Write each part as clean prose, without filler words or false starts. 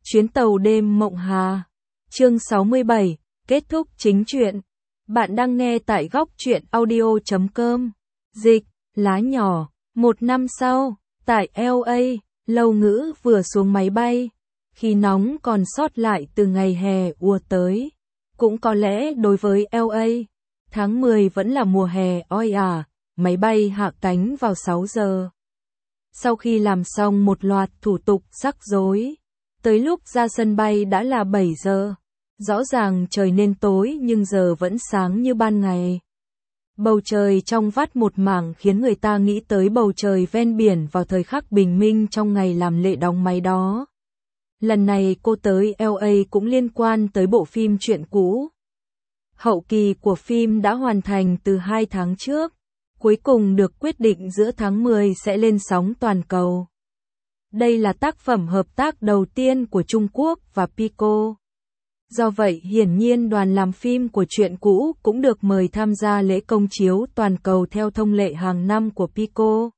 Chuyến tàu đêm Mộng Hà. Chương 67, kết thúc chính truyện. Bạn đang nghe tại góc truyện audio.com. Dịch, lá nhỏ. Một năm sau, tại LA, Lâu Ngữ vừa xuống máy bay. Khi nóng còn sót lại từ ngày hè ùa tới. Cũng có lẽ đối với LA, tháng 10 vẫn là mùa hè oi ả. Máy bay hạ cánh vào 6 giờ. Sau khi làm xong một loạt thủ tục rắc rối, tới lúc ra sân bay đã là 7 giờ. Rõ ràng trời nên tối nhưng giờ vẫn sáng như ban ngày. Bầu trời trong vắt một mảng khiến người ta nghĩ tới bầu trời ven biển vào thời khắc bình minh trong ngày làm lễ đóng máy đó. Lần này cô tới LA cũng liên quan tới bộ phim Chuyện Cũ. Hậu kỳ của phim đã hoàn thành từ 2 tháng trước, cuối cùng được quyết định giữa tháng 10 sẽ lên sóng toàn cầu. Đây là tác phẩm hợp tác đầu tiên của Trung Quốc và Pico. Do vậy hiển nhiên đoàn làm phim của Chuyện Cũ cũng được mời tham gia lễ công chiếu toàn cầu theo thông lệ hàng năm của Pico.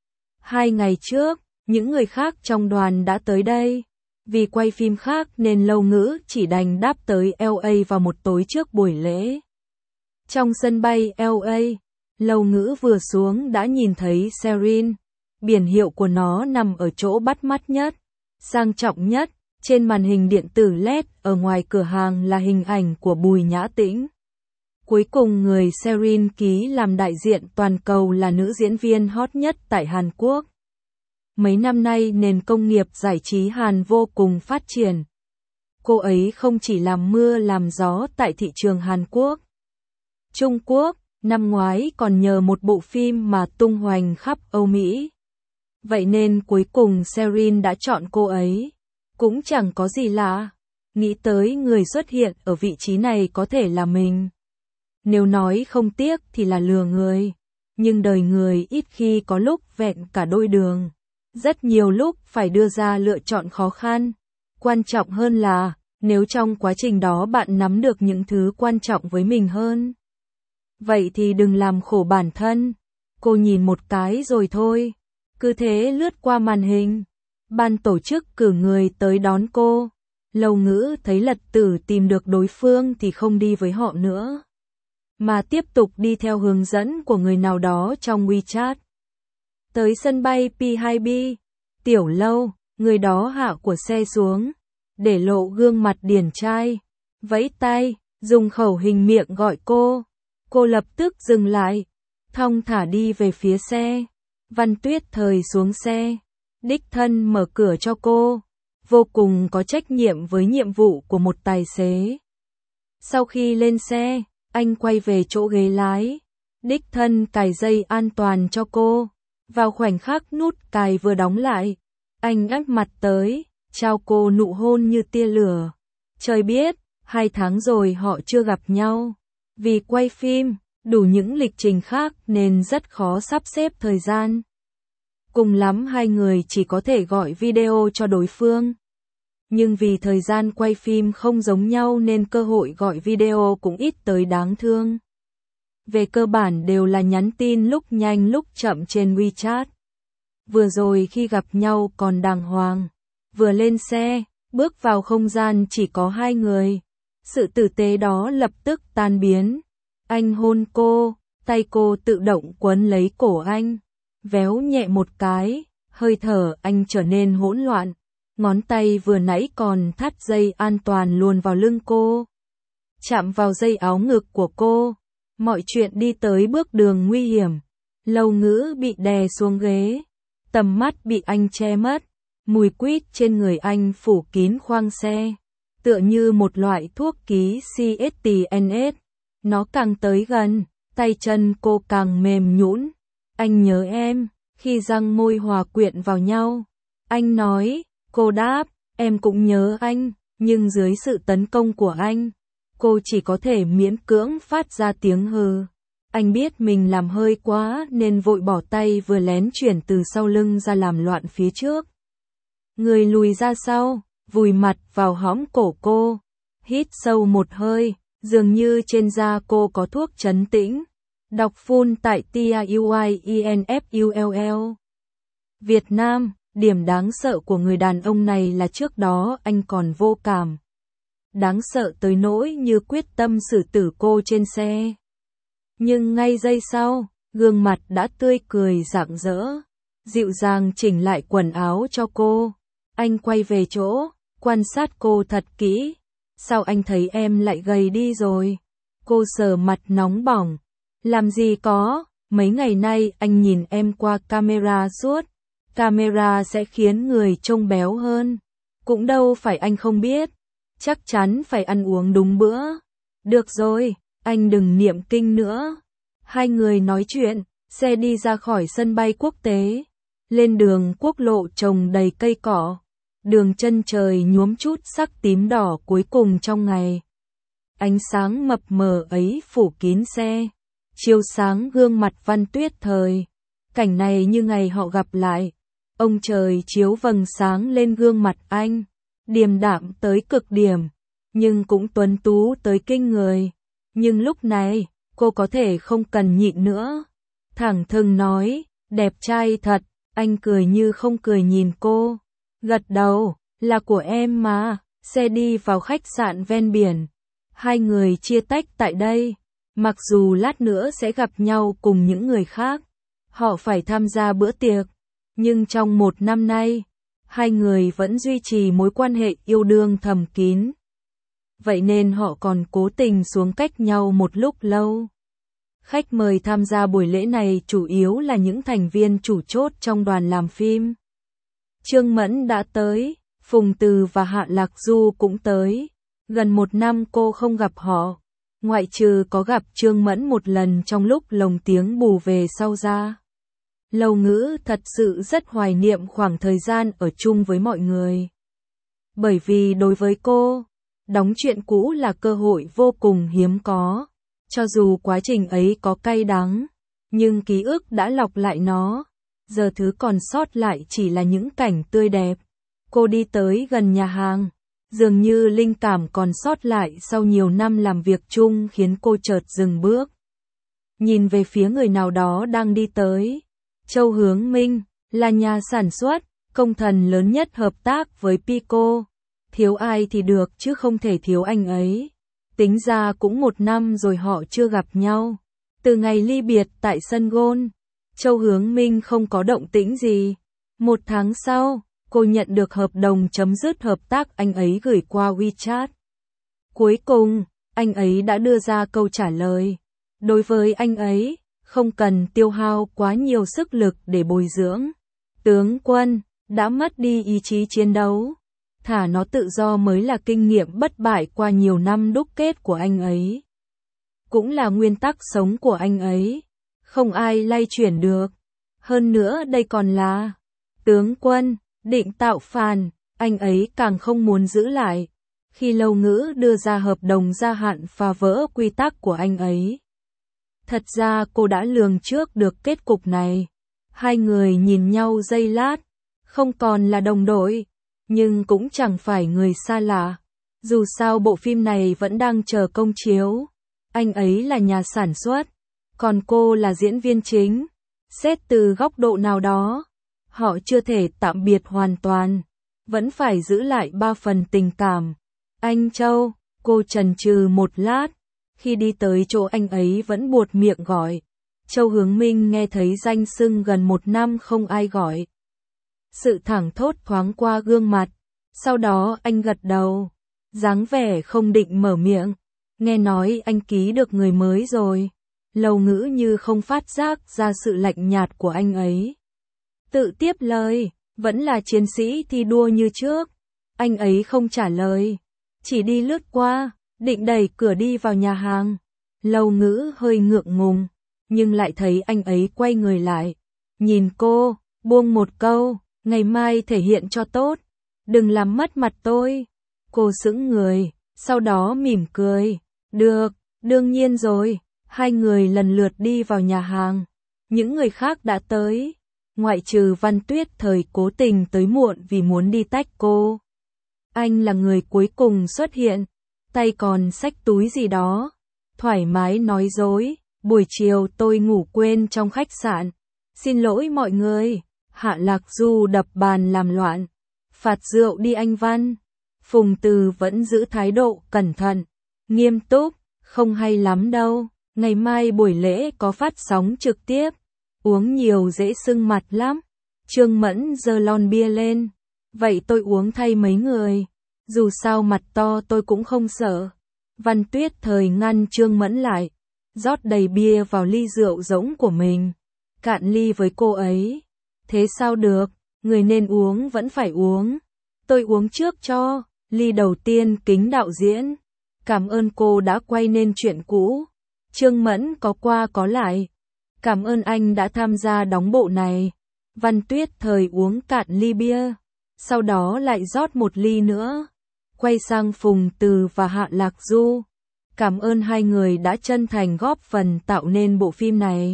2 ngày trước, những người khác trong đoàn đã tới đây. Vì quay phim khác nên Lâu Ngữ chỉ đành đáp tới LA vào một tối trước buổi lễ. Trong sân bay LA, Lâu Ngữ vừa xuống đã nhìn thấy Sherin. Biển hiệu của nó nằm ở chỗ bắt mắt nhất, sang trọng nhất. Trên màn hình điện tử LED ở ngoài cửa hàng là hình ảnh của Bùi Nhã Tĩnh. Cuối cùng người Sherin ký làm đại diện toàn cầu là nữ diễn viên hot nhất tại Hàn Quốc. Mấy năm nay nền công nghiệp giải trí Hàn vô cùng phát triển. Cô ấy không chỉ làm mưa làm gió tại thị trường Hàn Quốc, Trung Quốc, năm ngoái còn nhờ một bộ phim mà tung hoành khắp Âu Mỹ. Vậy nên cuối cùng Sherin đã chọn cô ấy. Cũng chẳng có gì lạ, nghĩ tới người xuất hiện ở vị trí này có thể là mình. Nếu nói không tiếc thì là lừa người, nhưng đời người ít khi có lúc vẹn cả đôi đường. Rất nhiều lúc phải đưa ra lựa chọn khó khăn. Quan trọng hơn là, nếu trong quá trình đó bạn nắm được những thứ quan trọng với mình hơn, vậy thì đừng làm khổ bản thân. Cô nhìn một cái rồi thôi, cứ thế lướt qua màn hình. Ban tổ chức cử người tới đón cô. Lâu Ngữ thấy Lật Tử tìm được đối phương thì không đi với họ nữa, mà tiếp tục đi theo hướng dẫn của người nào đó trong WeChat. Tới sân bay P2B, Tiểu Lâu, người đó hạ của xe xuống, để lộ gương mặt điển trai, vẫy tay, dùng khẩu hình miệng gọi cô. Cô lập tức dừng lại, thong thả đi về phía xe. Văn Tuyết Thời xuống xe, đích thân mở cửa cho cô, vô cùng có trách nhiệm với nhiệm vụ của một tài xế. Sau khi lên xe, anh quay về chỗ ghế lái, đích thân cài dây an toàn cho cô. Vào khoảnh khắc nút cài vừa đóng lại, anh áp mặt tới, trao cô nụ hôn như tia lửa. Trời biết, 2 tháng rồi họ chưa gặp nhau. Vì quay phim, đủ những lịch trình khác nên rất khó sắp xếp thời gian. Cùng lắm hai người chỉ có thể gọi video cho đối phương. Nhưng vì thời gian quay phim không giống nhau nên cơ hội gọi video cũng ít tới đáng thương. Về cơ bản đều là nhắn tin lúc nhanh lúc chậm trên WeChat. Vừa rồi khi gặp nhau còn đàng hoàng. Vừa lên xe, bước vào không gian chỉ có 2 người. Sự tử tế đó lập tức tan biến. Anh hôn cô, tay cô tự động quấn lấy cổ anh. Véo nhẹ một cái, hơi thở anh trở nên hỗn loạn. Ngón tay vừa nãy còn thắt dây an toàn luồn vào lưng cô, chạm vào dây áo ngực của cô. Mọi chuyện đi tới bước đường nguy hiểm. Lâu Ngữ bị đè xuống ghế, tầm mắt bị anh che mất. Mùi quýt trên người anh phủ kín khoang xe, tựa như một loại thuốc ký CSTNS. Nó càng tới gần, tay chân cô càng mềm nhũn. Anh nhớ em. Khi răng môi hòa quyện vào nhau, anh nói. Cô đáp, em cũng nhớ anh. Nhưng dưới sự tấn công của anh, cô chỉ có thể miễn cưỡng phát ra tiếng hừ. Anh biết mình làm hơi quá nên vội bỏ tay vừa lén chuyển từ sau lưng ra làm loạn phía trước. Người lùi ra sau, vùi mặt vào hõm cổ cô. Hít sâu một hơi, dường như trên da cô có thuốc trấn tĩnh. Đọc full tại TIUIENFULL. Việt Nam, Điểm đáng sợ của người đàn ông này là trước đó anh còn vô cảm. Đáng sợ tới nỗi như quyết tâm xử tử cô trên xe. Nhưng ngay giây sau, gương mặt đã tươi cười rạng rỡ, dịu dàng chỉnh lại quần áo cho cô. Anh quay về chỗ, quan sát cô thật kỹ. Sao anh thấy em lại gầy đi rồi? Cô sờ mặt nóng bỏng. Làm gì có, mấy ngày nay anh nhìn em qua camera suốt. Camera sẽ khiến người trông béo hơn. Cũng đâu phải anh không biết. Chắc chắn phải ăn uống đúng bữa. Được rồi, anh đừng niệm kinh nữa. Hai người nói chuyện, xe đi ra khỏi sân bay quốc tế. Lên đường quốc lộ trồng đầy cây cỏ. Đường chân trời nhuốm chút sắc tím đỏ cuối cùng trong ngày. Ánh sáng mập mờ ấy phủ kín xe, chiếu sáng gương mặt Văn Tuyết Thời. Cảnh này như ngày họ gặp lại. Ông trời chiếu vầng sáng lên gương mặt anh, điềm đạm tới cực điểm, nhưng cũng tuấn tú tới kinh người. Nhưng lúc này, cô có thể không cần nhịn nữa. Thẳng thừng nói, đẹp trai thật, anh cười như không cười nhìn cô. Gật đầu, là của em mà. Xe đi vào khách sạn ven biển. Hai người chia tách tại đây. Mặc dù lát nữa sẽ gặp nhau cùng những người khác, họ phải tham gia bữa tiệc. Nhưng trong 1 năm nay, hai người vẫn duy trì mối quan hệ yêu đương thầm kín. Vậy nên họ còn cố tình xuống cách nhau một lúc lâu. Khách mời tham gia buổi lễ này chủ yếu là những thành viên chủ chốt trong đoàn làm phim. Trương Mẫn đã tới, Phùng Từ và Hạ Lạc Du cũng tới. Gần 1 năm cô không gặp họ, ngoại trừ có gặp Trương Mẫn một lần trong lúc lồng tiếng bù về sau ra. Lâu Ngữ thật sự rất hoài niệm khoảng thời gian ở chung với mọi người. Bởi vì đối với cô, đóng truyện cũ là cơ hội vô cùng hiếm có. Cho dù quá trình ấy có cay đắng, nhưng ký ức đã lọc lại nó. Giờ thứ còn sót lại chỉ là những cảnh tươi đẹp. Cô đi tới gần nhà hàng. Dường như linh cảm còn sót lại sau nhiều năm làm việc chung khiến cô chợt dừng bước. Nhìn về phía người nào đó đang đi tới. Châu Hướng Minh, là nhà sản xuất, công thần lớn nhất hợp tác với Pico. Thiếu ai thì được chứ không thể thiếu anh ấy. Tính ra cũng 1 năm rồi họ chưa gặp nhau. Từ ngày ly biệt tại sân golf, Châu Hướng Minh không có động tĩnh gì. 1 tháng sau, cô nhận được hợp đồng chấm dứt hợp tác anh ấy gửi qua WeChat. Cuối cùng, anh ấy đã đưa ra câu trả lời. Đối với anh ấy, không cần tiêu hao quá nhiều sức lực để bồi dưỡng. Tướng quân, đã mất đi ý chí chiến đấu. Thả nó tự do mới là kinh nghiệm bất bại qua nhiều năm đúc kết của anh ấy. Cũng là nguyên tắc sống của anh ấy. Không ai lay chuyển được. Hơn nữa đây còn là tướng quân, định tạo phản, anh ấy càng không muốn giữ lại. Khi Lâu Ngữ đưa ra hợp đồng gia hạn phá vỡ quy tắc của anh ấy. Thật ra cô đã lường trước được kết cục này. Hai người nhìn nhau giây lát, không còn là đồng đội, nhưng cũng chẳng phải người xa lạ. Dù sao bộ phim này vẫn đang chờ công chiếu. Anh ấy là nhà sản xuất, còn cô là diễn viên chính. Xét từ góc độ nào đó, họ chưa thể tạm biệt hoàn toàn, vẫn phải giữ lại 3 phần tình cảm. Anh Châu, cô chần chừ một lát, khi đi tới chỗ anh ấy vẫn buột miệng gọi. Châu Hướng Minh nghe thấy danh xưng gần 1 năm không ai gọi. Sự thẳng thốt thoáng qua gương mặt, sau đó anh gật đầu, dáng vẻ không định mở miệng. Nghe nói anh ký được người mới rồi. Lâu Ngữ như không phát giác ra sự lạnh nhạt của anh ấy. Tự tiếp lời, vẫn là chiến sĩ thi đua như trước. Anh ấy không trả lời, chỉ đi lướt qua, định đẩy cửa đi vào nhà hàng. Lâu Ngữ hơi ngượng ngùng, nhưng lại thấy anh ấy quay người lại, nhìn cô, buông một câu, ngày mai thể hiện cho tốt, đừng làm mất mặt tôi. Cô sững người, sau đó mỉm cười, được, đương nhiên rồi. Hai người lần lượt đi vào nhà hàng, những người khác đã tới, ngoại trừ Văn Tuyết Thời cố tình tới muộn vì muốn đi tách cô. Anh là người cuối cùng xuất hiện, tay còn xách túi gì đó, thoải mái nói dối, buổi chiều tôi ngủ quên trong khách sạn, xin lỗi mọi người, Hạ Lạc Du đập bàn làm loạn. Phạt rượu đi anh Văn. Phùng Từ vẫn giữ thái độ cẩn thận, nghiêm túc, không hay lắm đâu. Ngày mai buổi lễ có phát sóng trực tiếp. Uống nhiều dễ sưng mặt lắm. Trương Mẫn giơ lon bia lên. Vậy tôi uống thay mấy người. Dù sao mặt to tôi cũng không sợ. Văn Tuyết Thời ngăn Trương Mẫn lại. Rót đầy bia vào ly rượu rỗng của mình. Cạn ly với cô ấy. Thế sao được, người nên uống vẫn phải uống. Tôi uống trước cho. Ly đầu tiên kính đạo diễn. Cảm ơn cô đã quay nên chuyện cũ. Trương Mẫn có qua có lại. Cảm ơn anh đã tham gia đóng bộ này. Văn Tuyết Thời uống cạn ly bia. Sau đó lại rót một ly nữa. Quay sang Phùng Từ và Hạ Lạc Du. Cảm ơn hai người đã chân thành góp phần tạo nên bộ phim này.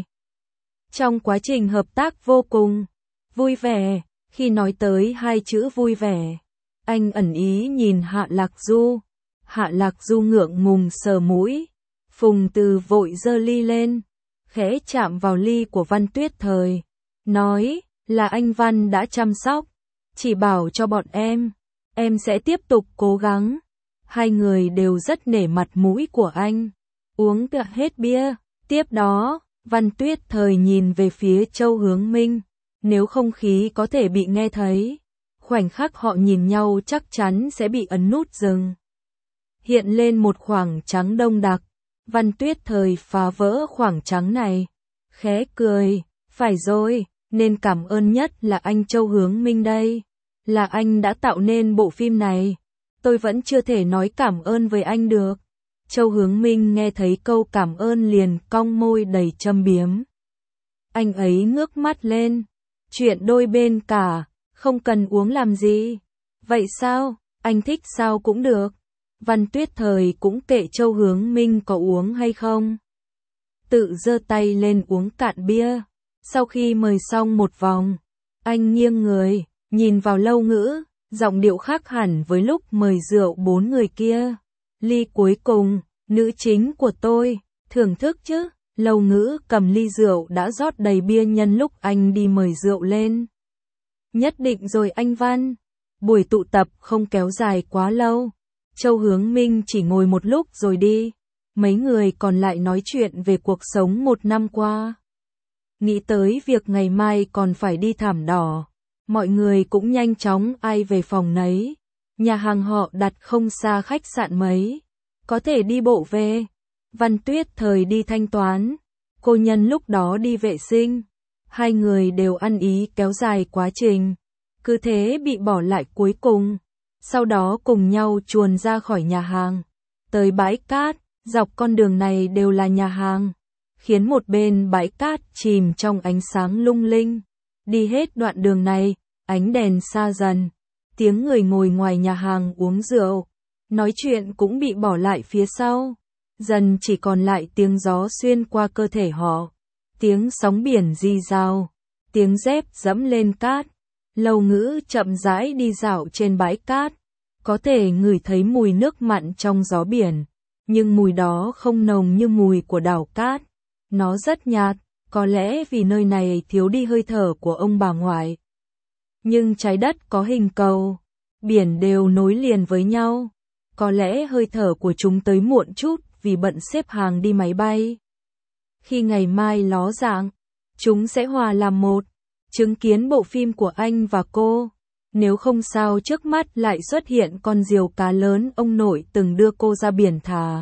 Trong quá trình hợp tác vô cùng vui vẻ. Khi nói tới hai chữ vui vẻ, anh ẩn ý nhìn Hạ Lạc Du. Hạ Lạc Du ngượng ngùng sờ mũi. Phùng Từ vội giơ ly lên, khẽ chạm vào ly của Văn Tuyết Thời. Nói là anh Văn đã chăm sóc, chỉ bảo cho bọn em sẽ tiếp tục cố gắng. Hai người đều rất nể mặt mũi của anh. Uống cả hết bia. Tiếp đó, Văn Tuyết Thời nhìn về phía Châu Hướng Minh. Nếu không khí có thể bị nghe thấy, khoảnh khắc họ nhìn nhau chắc chắn sẽ bị ấn nút dừng. Hiện lên một khoảng trắng đông đặc. Văn Tuyết Thời phá vỡ khoảng trắng này. Khẽ cười. Phải rồi, nên cảm ơn nhất là anh Châu Hướng Minh đây. Là anh đã tạo nên bộ phim này. Tôi vẫn chưa thể nói cảm ơn với anh được. Châu Hướng Minh nghe thấy câu cảm ơn liền cong môi đầy châm biếm. Anh ấy ngước mắt lên. Chuyện đôi bên cả, không cần uống làm gì. Vậy sao, anh thích sao cũng được. Văn Tuyết Thời cũng kệ Châu Hướng Minh có uống hay không. Tự giơ tay lên uống cạn bia. Sau khi mời xong một vòng, anh nghiêng người, nhìn vào Lâu Ngữ, giọng điệu khác hẳn với lúc mời rượu bốn người kia. Ly cuối cùng, nữ chính của tôi, thưởng thức chứ. Lâu Ngữ cầm ly rượu đã rót đầy bia nhân lúc anh đi mời rượu lên. Nhất định rồi anh Văn. Buổi tụ tập không kéo dài quá lâu. Châu Hướng Minh chỉ ngồi một lúc rồi đi. Mấy người còn lại nói chuyện về cuộc sống một năm qua. Nghĩ tới việc ngày mai còn phải đi thảm đỏ. Mọi người cũng nhanh chóng ai về phòng nấy. Nhà hàng họ đặt không xa khách sạn mấy. Có thể đi bộ về. Văn Tuyết Thời đi thanh toán. Cô nhân lúc đó đi vệ sinh. Hai người đều ăn ý kéo dài quá trình. Cứ thế bị bỏ lại cuối cùng. Sau đó cùng nhau chuồn ra khỏi nhà hàng. Tới bãi cát, dọc con đường này đều là nhà hàng. Khiến một bên bãi cát chìm trong ánh sáng lung linh. Đi hết đoạn đường này, ánh đèn xa dần. Tiếng người ngồi ngoài nhà hàng uống rượu. Nói chuyện cũng bị bỏ lại phía sau. Dần chỉ còn lại tiếng gió xuyên qua cơ thể họ. Tiếng sóng biển rì rào. Tiếng dép dẫm lên cát. Lâu Ngữ chậm rãi đi dạo trên bãi cát. Có thể ngửi thấy mùi nước mặn trong gió biển. Nhưng mùi đó không nồng như mùi của đảo cát. Nó rất nhạt, có lẽ vì nơi này thiếu đi hơi thở của ông bà ngoại. Nhưng trái đất có hình cầu. Biển đều nối liền với nhau. Có lẽ hơi thở của chúng tới muộn chút vì bận xếp hàng đi máy bay. Khi ngày mai ló dạng, chúng sẽ hòa làm một. Chứng kiến bộ phim của anh và cô. Nếu không sao trước mắt lại xuất hiện con diều cá lớn ông nội từng đưa cô ra biển thả.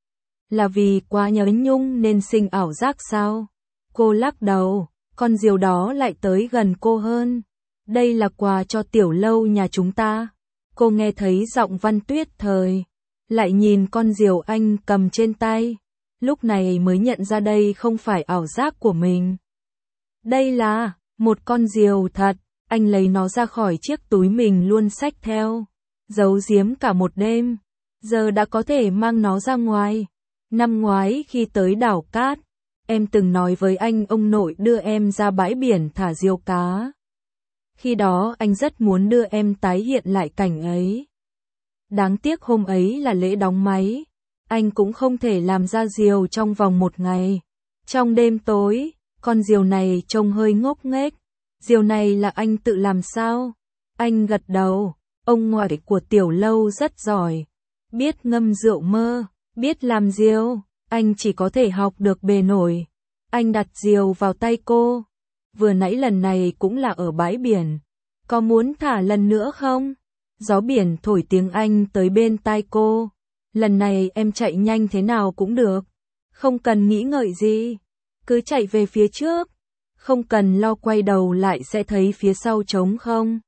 Là vì quá nhớ nhung nên sinh ảo giác sao? Cô lắc đầu, con diều đó lại tới gần cô hơn. Đây là quà cho Tiểu Lâu nhà chúng ta. Cô nghe thấy giọng Văn Tuyết Thời. Lại nhìn con diều anh cầm trên tay. Lúc này mới nhận ra đây không phải ảo giác của mình. Đây là một con diều thật. Anh lấy nó ra khỏi chiếc túi mình luôn xách theo. Giấu giếm cả một đêm. Giờ đã có thể mang nó ra ngoài. Năm ngoái khi tới đảo cát, em từng nói với anh ông nội đưa em ra bãi biển thả diều cá. Khi đó anh rất muốn đưa em tái hiện lại cảnh ấy. Đáng tiếc hôm ấy là lễ đóng máy. Anh cũng không thể làm ra diều trong vòng một ngày. Trong đêm tối, con diều này trông hơi ngốc nghếch. Diều này là anh tự làm sao? Anh gật đầu, ông ngoại của Tiểu Lâu rất giỏi, biết ngâm rượu mơ, biết làm diều, anh chỉ có thể học được bề nổi. Anh đặt diều vào tay cô. Vừa nãy lần này cũng là ở bãi biển. Có muốn thả lần nữa không? Gió biển thổi tiếng Anh tới bên tai cô. Lần này em chạy nhanh thế nào cũng được. Không cần nghĩ ngợi gì. Cứ chạy về phía trước. Không cần lo quay đầu lại sẽ thấy phía sau trống không.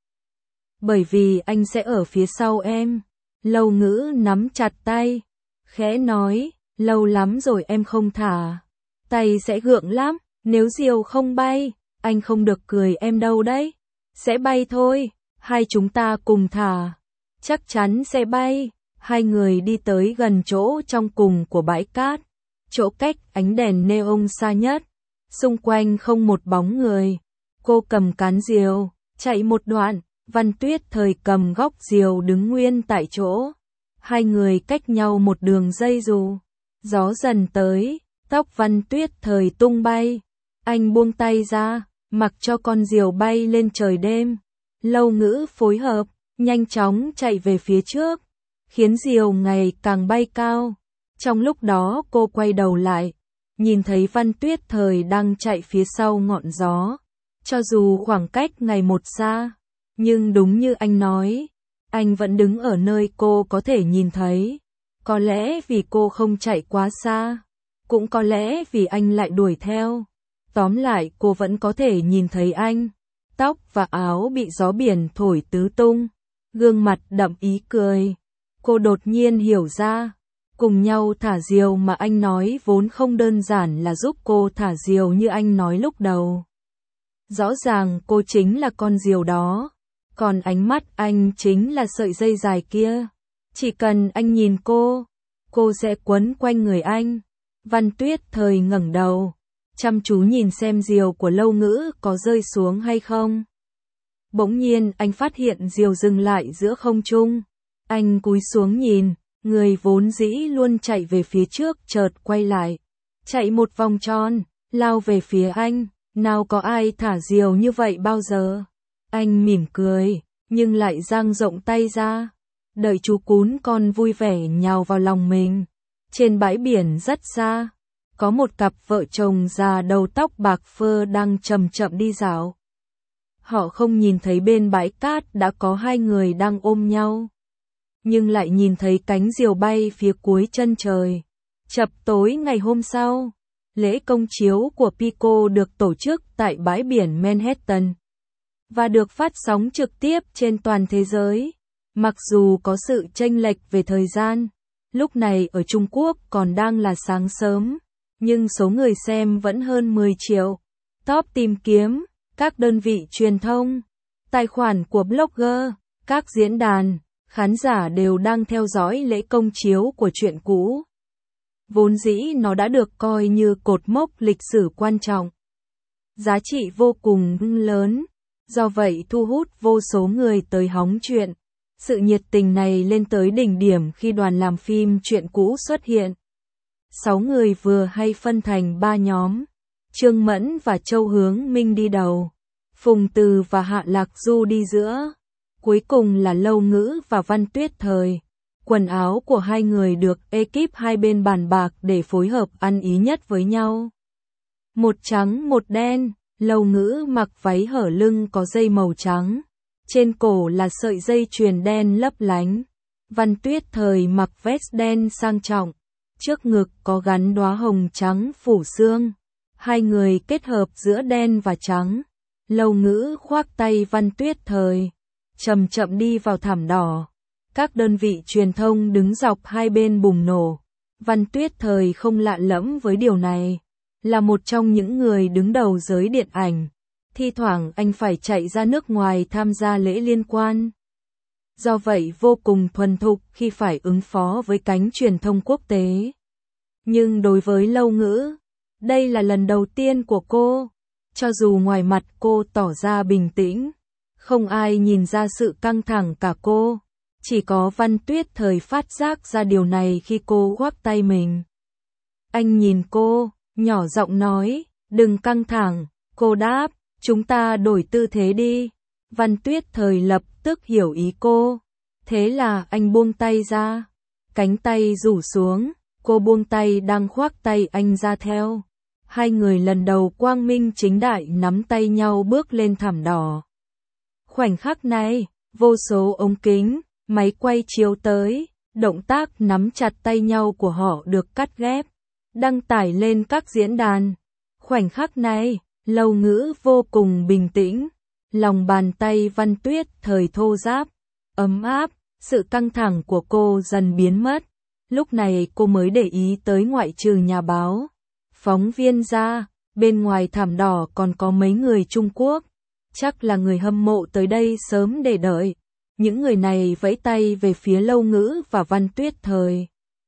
Bởi vì anh sẽ ở phía sau em. Lâu Ngữ nắm chặt tay. Khẽ nói, lâu lắm rồi em không thả. Tay sẽ gượng lắm, nếu diều không bay, anh không được cười em đâu đấy. Sẽ bay thôi, hai chúng ta cùng thả. Chắc chắn sẽ bay. Hai người đi tới gần chỗ trong cùng của bãi cát. Chỗ cách ánh đèn neon xa nhất. Xung quanh không một bóng người. Cô cầm cán diều, chạy một đoạn. Văn Tuyết Thời cầm góc diều đứng nguyên tại chỗ. Hai người cách nhau một đường dây dù. Gió dần tới, tóc Văn Tuyết Thời tung bay. Anh buông tay ra, mặc cho con diều bay lên trời đêm. Lâu Ngữ phối hợp, nhanh chóng chạy về phía trước, khiến diều ngày càng bay cao. Trong lúc đó cô quay đầu lại, nhìn thấy Văn Tuyết Thời đang chạy phía sau ngọn gió. Cho dù khoảng cách ngày một xa, nhưng đúng như anh nói, anh vẫn đứng ở nơi cô có thể nhìn thấy. Có lẽ vì cô không chạy quá xa, cũng có lẽ vì anh lại đuổi theo. Tóm lại cô vẫn có thể nhìn thấy anh. Tóc và áo bị gió biển thổi tứ tung, gương mặt đậm ý cười. Cô đột nhiên hiểu ra, cùng nhau thả diều mà anh nói vốn không đơn giản là giúp cô thả diều như anh nói lúc đầu. Rõ ràng cô chính là con diều đó, còn ánh mắt anh chính là sợi dây dài kia. Chỉ cần anh nhìn cô sẽ quấn quanh người anh. Văn Tuyết Thời ngẩng đầu, chăm chú nhìn xem diều của Lâu Ngữ có rơi xuống hay không. Bỗng nhiên anh phát hiện diều dừng lại giữa không trung. Anh cúi xuống nhìn, người vốn dĩ luôn chạy về phía trước chợt quay lại. Chạy một vòng tròn, lao về phía anh. Nào có ai thả diều như vậy bao giờ? Anh mỉm cười, nhưng lại dang rộng tay ra. Đợi chú cún con vui vẻ nhào vào lòng mình. Trên bãi biển rất xa, có một cặp vợ chồng già đầu tóc bạc phơ đang chậm chậm đi dạo. Họ không nhìn thấy bên bãi cát đã có hai người đang ôm nhau, nhưng lại nhìn thấy cánh diều bay phía cuối chân trời. Chập tối ngày hôm sau, lễ công chiếu của Pico được tổ chức tại bãi biển Manhattan và được phát sóng trực tiếp trên toàn thế giới. Mặc dù có sự chênh lệch về thời gian, lúc này ở Trung Quốc còn đang là sáng sớm, nhưng số người xem vẫn hơn 10 triệu. Top tìm kiếm, các đơn vị truyền thông, tài khoản của blogger, các diễn đàn, khán giả đều đang theo dõi lễ công chiếu của truyện cũ. Vốn dĩ nó đã được coi như cột mốc lịch sử quan trọng, giá trị vô cùng lớn, do vậy thu hút vô số người tới hóng chuyện. Sự nhiệt tình này lên tới đỉnh điểm khi đoàn làm phim truyện cũ xuất hiện. 6 người vừa hay phân thành 3 nhóm. Trương Mẫn và Châu Hướng Minh đi đầu, Phùng Từ và Hạ Lạc Du đi giữa, cuối cùng là Lâu Ngữ và Văn Tuyết Thời. Quần áo của hai người được ekip hai bên bàn bạc để phối hợp ăn ý nhất với nhau. Một trắng một đen, Lâu Ngữ mặc váy hở lưng có dây màu trắng. Trên cổ là sợi dây chuyền đen lấp lánh. Văn Tuyết Thời mặc vest đen sang trọng, trước ngực có gắn đóa hồng trắng phủ xương. Hai người kết hợp giữa đen và trắng. Lâu Ngữ khoác tay Văn Tuyết Thời, chậm chậm đi vào thảm đỏ. Các đơn vị truyền thông đứng dọc hai bên bùng nổ. Văn Tuyết Thời không lạ lẫm với điều này, là một trong những người đứng đầu giới điện ảnh. Thi thoảng anh phải chạy ra nước ngoài tham gia lễ liên quan. Do vậy vô cùng thuần thục khi phải ứng phó với cánh truyền thông quốc tế. Nhưng đối với Lâu Ngữ, đây là lần đầu tiên của cô. Cho dù ngoài mặt cô tỏ ra bình tĩnh, không ai nhìn ra sự căng thẳng cả cô. Chỉ có Văn Tuyết Thời phát giác ra điều này khi cô khoác tay mình. Anh nhìn cô, nhỏ giọng nói, đừng căng thẳng. Cô đáp, Chúng ta đổi tư thế đi. Văn Tuyết Thời lập tức hiểu ý cô. Thế là anh buông tay ra. Cánh tay rủ xuống, cô buông tay đang khoác tay anh ra theo. Hai người lần đầu quang minh chính đại nắm tay nhau bước lên thảm đỏ. Khoảnh khắc này, vô số ống kính, máy quay chiếu tới, động tác nắm chặt tay nhau của họ được cắt ghép, đăng tải lên các diễn đàn. Khoảnh khắc này, Lâu Ngữ vô cùng bình tĩnh, lòng bàn tay Văn Tuyết Thời thô ráp, ấm áp, sự căng thẳng của cô dần biến mất. Lúc này cô mới để ý tới ngoại trừ nhà báo, phóng viên ra, bên ngoài thảm đỏ còn có mấy người Trung Quốc. Chắc là người hâm mộ tới đây sớm để đợi. Những người này vẫy tay về phía Lâu Ngữ và Văn Tuyết Thời.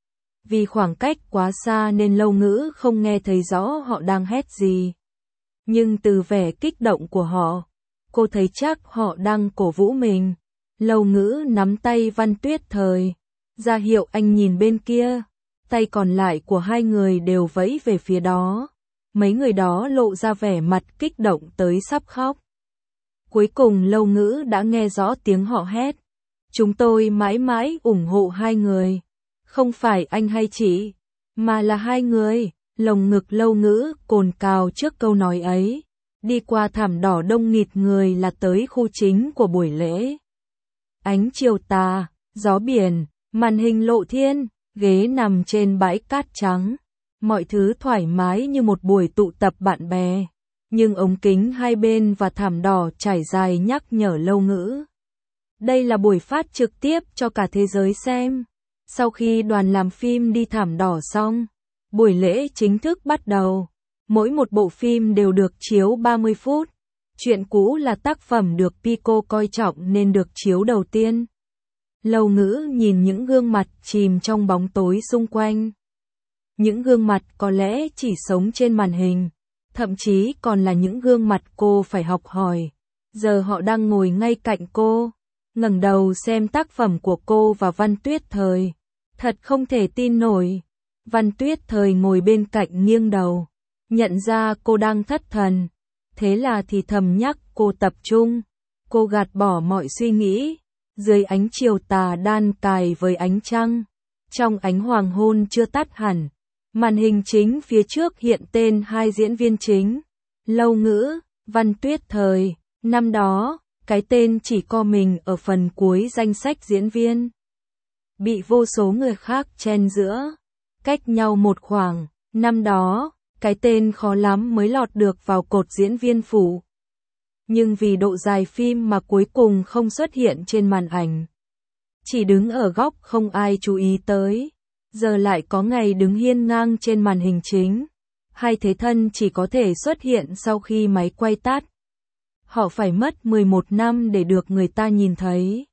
Vì khoảng cách quá xa nên Lâu Ngữ không nghe thấy rõ họ đang hét gì. Nhưng từ vẻ kích động của họ, cô thấy chắc họ đang cổ vũ mình. Lâu Ngữ nắm tay Văn Tuyết Thời, ra hiệu anh nhìn bên kia. Tay còn lại của hai người đều vẫy về phía đó. Mấy người đó lộ ra vẻ mặt kích động tới sắp khóc. Cuối cùng Lâu Ngữ đã nghe rõ tiếng họ hét. Chúng tôi mãi mãi ủng hộ hai người. Không phải anh hay chị, mà là hai người. Lồng ngực Lâu Ngữ cồn cào trước câu nói ấy. Đi qua thảm đỏ đông nghịt người là tới khu chính của buổi lễ. Ánh chiều tà, gió biển, màn hình lộ thiên, ghế nằm trên bãi cát trắng. Mọi thứ thoải mái như một buổi tụ tập bạn bè. Nhưng ống kính hai bên và thảm đỏ trải dài nhắc nhở Lâu Ngữ. Đây là buổi phát trực tiếp cho cả thế giới xem. Sau khi đoàn làm phim đi thảm đỏ xong, buổi lễ chính thức bắt đầu. Mỗi một bộ phim đều được chiếu 30 phút. Chuyện cũ là tác phẩm được Pico coi trọng nên được chiếu đầu tiên. Lâu Ngữ nhìn những gương mặt chìm trong bóng tối xung quanh. Những gương mặt có lẽ chỉ sống trên màn hình. Thậm chí còn là những gương mặt cô phải học hỏi. Giờ họ đang ngồi ngay cạnh cô, ngẩng đầu xem tác phẩm của cô và Văn Tuyết Thời. Thật không thể tin nổi. Văn Tuyết Thời ngồi bên cạnh nghiêng đầu, nhận ra cô đang thất thần. Thế là thì thầm nhắc cô tập trung. Cô gạt bỏ mọi suy nghĩ. Dưới ánh chiều tà đan cài với ánh trăng, trong ánh hoàng hôn chưa tắt hẳn, màn hình chính phía trước hiện tên hai diễn viên chính, Lâu Ngữ, Văn Tuyết Thời. Năm đó, cái tên chỉ có mình ở phần cuối danh sách diễn viên, bị vô số người khác chen giữa, cách nhau một khoảng. Năm đó, cái tên khó lắm mới lọt được vào cột diễn viên phụ. Nhưng vì độ dài phim mà cuối cùng không xuất hiện trên màn ảnh. Chỉ đứng ở góc không ai chú ý tới. Giờ lại có ngày đứng hiên ngang trên màn hình chính. Hai thế thân chỉ có thể xuất hiện sau khi máy quay tắt. Họ phải mất 11 năm để được người ta nhìn thấy.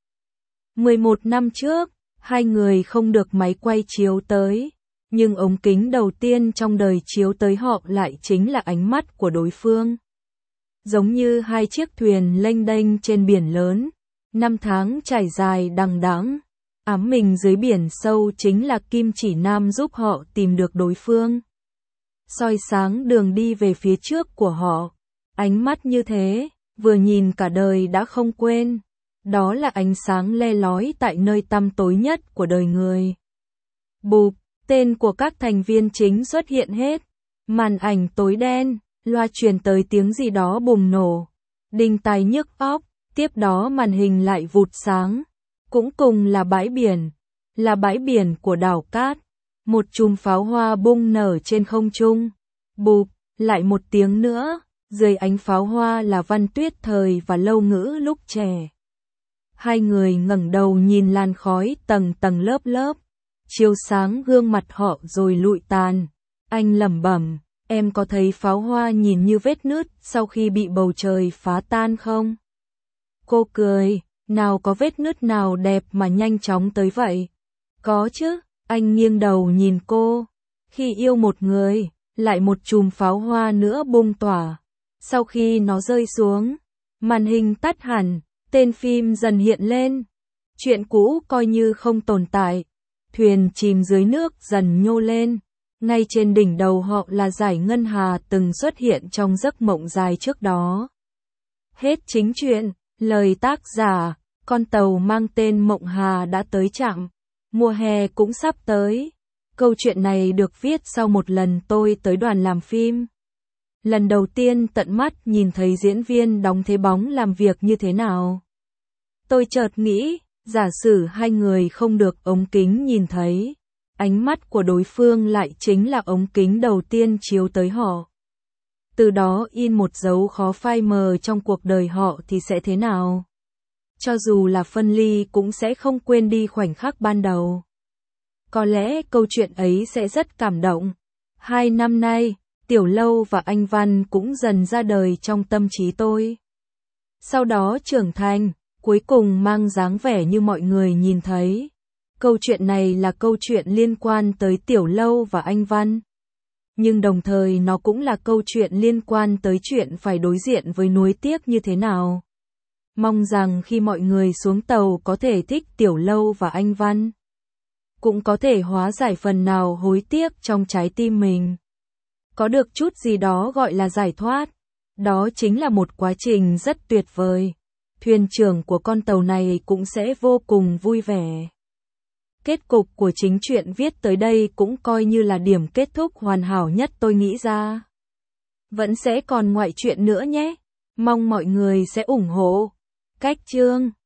11 năm trước, hai người không được máy quay chiếu tới. Nhưng ống kính đầu tiên trong đời chiếu tới họ lại chính là ánh mắt của đối phương. Giống như hai chiếc thuyền lênh đênh trên biển lớn, năm tháng trải dài đằng đẵng, ám mình dưới biển sâu chính là kim chỉ nam giúp họ tìm được đối phương. Soi sáng đường đi về phía trước của họ, ánh mắt như thế, vừa nhìn cả đời đã không quên. Đó là ánh sáng le lói tại nơi tăm tối nhất của đời người. Bụp, tên của các thành viên chính xuất hiện hết, màn ảnh tối đen. Loa truyền tới tiếng gì đó bùng nổ, đinh tai nhức óc, tiếp đó màn hình lại vụt sáng. Cũng cùng là bãi biển của đảo cát. Một chùm pháo hoa bung nở trên không trung. Bụp, lại một tiếng nữa, dưới ánh pháo hoa là Văn Tuyết Thời và Lâu Ngữ lúc trẻ. Hai người ngẩng đầu nhìn làn khói tầng tầng lớp lớp, chiếu sáng gương mặt họ rồi lụi tàn. Anh lẩm bẩm. Em có thấy pháo hoa nhìn như vết nứt sau khi bị bầu trời phá tan không? Cô cười, nào có vết nứt nào đẹp mà nhanh chóng tới vậy? Có chứ, anh nghiêng đầu nhìn cô. Khi yêu một người, lại một chùm pháo hoa nữa bung tỏa. Sau khi nó rơi xuống, màn hình tắt hẳn, tên phim dần hiện lên. Chuyện cũ coi như không tồn tại. Thuyền chìm dưới nước dần nhô lên. Ngay trên đỉnh đầu họ là dải ngân hà từng xuất hiện trong giấc mộng dài trước đó. Hết chính truyện, lời tác giả, con tàu mang tên Mộng Hà đã tới trạm. Mùa hè cũng sắp tới. Câu chuyện này được viết sau một lần tôi tới đoàn làm phim. Lần đầu tiên tận mắt nhìn thấy diễn viên đóng thế bóng làm việc như thế nào. Tôi chợt nghĩ, giả sử hai người không được ống kính nhìn thấy, ánh mắt của đối phương lại chính là ống kính đầu tiên chiếu tới họ. Từ đó in một dấu khó phai mờ trong cuộc đời họ thì sẽ thế nào? Cho dù là phân ly cũng sẽ không quên đi khoảnh khắc ban đầu. Có lẽ câu chuyện ấy sẽ rất cảm động. 2 năm nay, Tiểu Lâu và anh Văn cũng dần ra đời trong tâm trí tôi. Sau đó trưởng thành, cuối cùng mang dáng vẻ như mọi người nhìn thấy. Câu chuyện này là câu chuyện liên quan tới Tiểu Lâu và anh Văn. Nhưng đồng thời nó cũng là câu chuyện liên quan tới chuyện phải đối diện với nuối tiếc như thế nào. Mong rằng khi mọi người xuống tàu có thể thích Tiểu Lâu và anh Văn. Cũng có thể hóa giải phần nào hối tiếc trong trái tim mình. Có được chút gì đó gọi là giải thoát. Đó chính là một quá trình rất tuyệt vời. Thuyền trưởng của con tàu này cũng sẽ vô cùng vui vẻ. Kết cục của chính truyện viết tới đây cũng coi như là điểm kết thúc hoàn hảo nhất tôi nghĩ ra. Vẫn sẽ còn ngoại truyện nữa nhé. Mong mọi người sẽ ủng hộ. Cách chương